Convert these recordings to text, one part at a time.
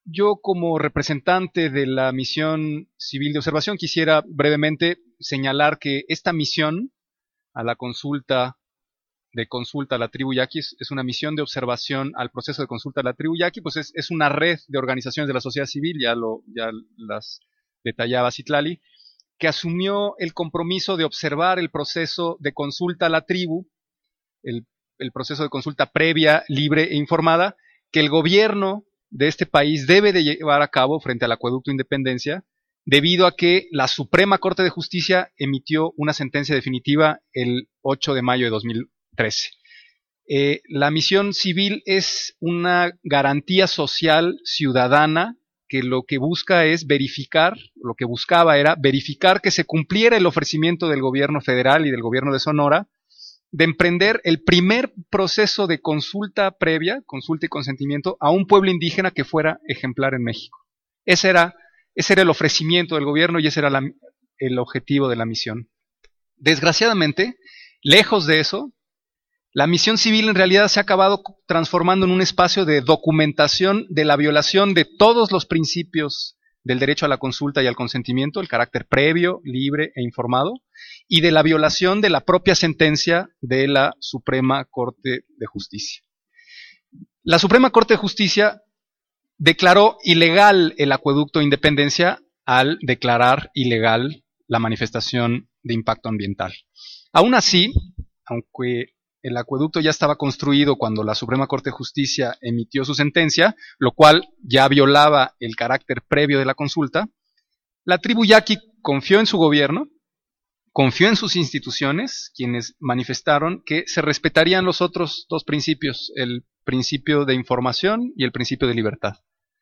Yo, como representante de la misión civil de observación, quisiera brevemente señalar que esta misión a la consulta a la tribu Yaqui es una misión de observación al proceso de consulta a la tribu Yaqui, pues es una red de organizaciones de la sociedad civil, ya las detallaba Citlali, que asumió el compromiso de observar el proceso de consulta a la tribu, el, el proceso de consulta previa, libre e informada, que el gobierno de este país debe de llevar a cabo frente al Acueducto Independencia, debido a que la Suprema Corte de Justicia emitió una sentencia definitiva el 8 de mayo de 2013. La misión civil es una garantía social ciudadana que lo que busca es verificar, lo que buscaba era verificar que se cumpliera el ofrecimiento del gobierno federal y del gobierno de Sonora de emprender el primer proceso de consulta previa, consulta y consentimiento, a un pueblo indígena que fuera ejemplar en México. Ese era el ofrecimiento del gobierno y ese era el objetivo de la misión. Desgraciadamente, lejos de eso, la misión civil en realidad se ha acabado transformando en un espacio de documentación de la violación de todos los principios del derecho a la consulta y al consentimiento, el carácter previo, libre e informado, y de la violación de la propia sentencia de la Suprema Corte de Justicia. La Suprema Corte de Justicia declaró ilegal el Acueducto Independencia al declarar ilegal la manifestación de impacto ambiental. Aún así, aunque el acueducto ya estaba construido cuando la Suprema Corte de Justicia emitió su sentencia, lo cual ya violaba el carácter previo de la consulta, la tribu Yaqui confió en su gobierno, confió en sus instituciones, quienes manifestaron que se respetarían los otros dos principios, el principio de información y el principio de libertad.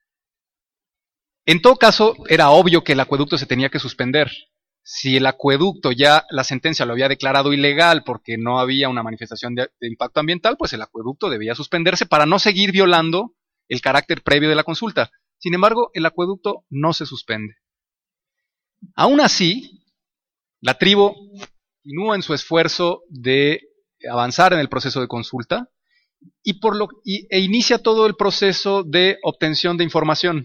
En todo caso, era obvio que el acueducto se tenía que suspender. Si el acueducto ya la sentencia lo había declarado ilegal porque no había una manifestación de impacto ambiental, pues el acueducto debía suspenderse para no seguir violando el carácter previo de la consulta. Sin embargo, el acueducto no se suspende. Aún así, la tribu continúa en su esfuerzo de avanzar en el proceso de consulta e inicia todo el proceso de obtención de información.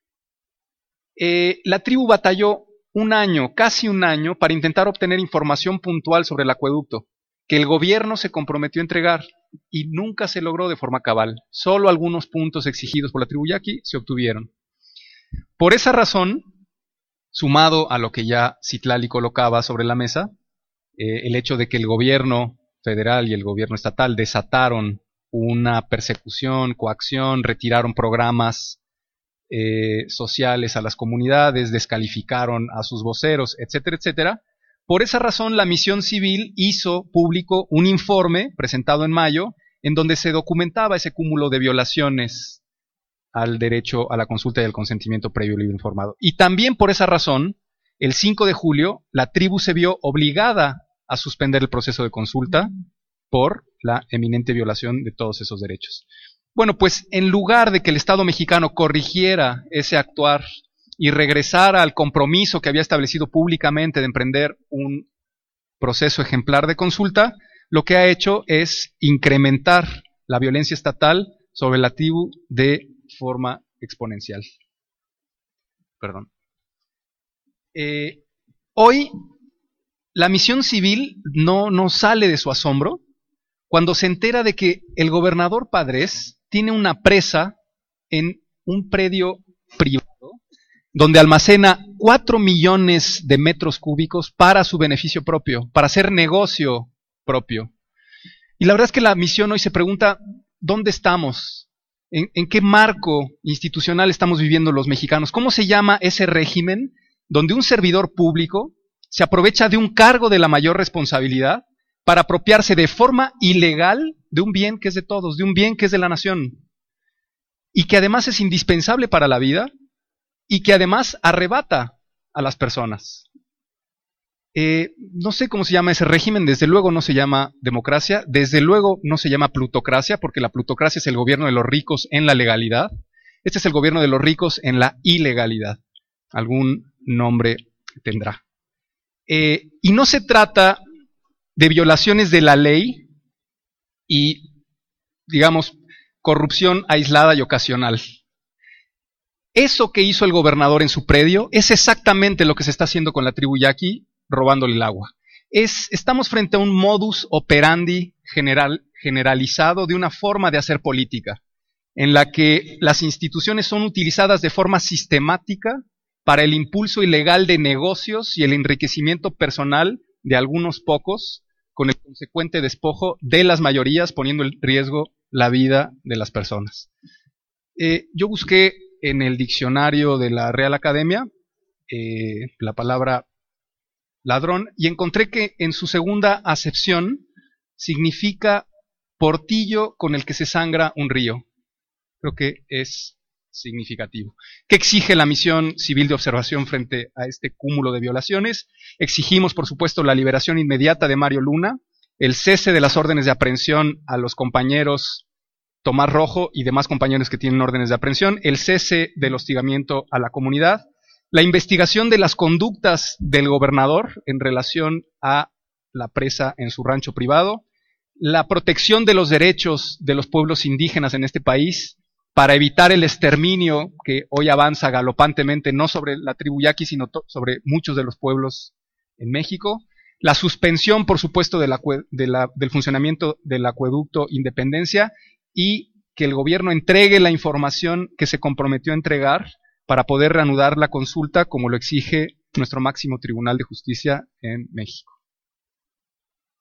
La tribu batalló casi un año, para intentar obtener información puntual sobre el acueducto, que el gobierno se comprometió a entregar y nunca se logró de forma cabal. Solo algunos puntos exigidos por la tribu Yaqui se obtuvieron. Por esa razón, sumado a lo que ya Citlali colocaba sobre la mesa, el hecho de que el gobierno federal y el gobierno estatal desataron una persecución, coacción, retiraron programas sociales a las comunidades, descalificaron a sus voceros, etcétera, etcétera. Por esa razón, la misión civil hizo público un informe presentado en mayo en donde se documentaba ese cúmulo de violaciones al derecho a la consulta y al consentimiento previo, libre e informado. Y también por esa razón, el 5 de julio, la tribu se vio obligada a suspender el proceso de consulta por la eminente violación de todos esos derechos. Bueno, pues en lugar de que el Estado mexicano corrigiera ese actuar y regresara al compromiso que había establecido públicamente de emprender un proceso ejemplar de consulta, lo que ha hecho es incrementar la violencia estatal sobre la tribu de forma exponencial. Perdón. Hoy la misión civil no sale de su asombro cuando se entera de que el gobernador Padres tiene una presa en un predio privado donde almacena 4 millones de metros cúbicos para su beneficio propio, para hacer negocio propio. Y la verdad es que la misión hoy se pregunta, ¿dónde estamos? ¿En qué marco institucional estamos viviendo los mexicanos? ¿Cómo se llama ese régimen donde un servidor público se aprovecha de un cargo de la mayor responsabilidad para apropiarse de forma ilegal de un bien que es de todos, de un bien que es de la nación, y que además es indispensable para la vida, y que además arrebata a las personas? No sé cómo se llama ese régimen, desde luego no se llama democracia, desde luego no se llama plutocracia, porque la plutocracia es el gobierno de los ricos en la legalidad. Este es el gobierno de los ricos en la ilegalidad. Algún nombre tendrá. Y no se trata de violaciones de la ley y, digamos, corrupción aislada y ocasional. Eso que hizo el gobernador en su predio es exactamente lo que se está haciendo con la tribu yaqui, robándole el agua. Estamos frente a un modus operandi generalizado de una forma de hacer política, en la que las instituciones son utilizadas de forma sistemática para el impulso ilegal de negocios y el enriquecimiento personal de algunos pocos, con el consecuente despojo de las mayorías, poniendo en riesgo la vida de las personas. Yo busqué en el diccionario de la Real Academia la palabra ladrón y encontré que en su segunda acepción significa portillo con el que se sangra un río. Creo que es significativo. ¿Qué exige la misión civil de observación frente a este cúmulo de violaciones? Exigimos, por supuesto, la liberación inmediata de Mario Luna, el cese de las órdenes de aprehensión a los compañeros Tomás Rojo y demás compañeros que tienen órdenes de aprehensión, el cese del hostigamiento a la comunidad, la investigación de las conductas del gobernador en relación a la presa en su rancho privado, la protección de los derechos de los pueblos indígenas en este país para evitar el exterminio que hoy avanza galopantemente, no sobre la tribu yaqui, sino sobre muchos de los pueblos en México, la suspensión, por supuesto, del funcionamiento del acueducto Independencia y que el gobierno entregue la información que se comprometió a entregar para poder reanudar la consulta como lo exige nuestro máximo Tribunal de Justicia en México.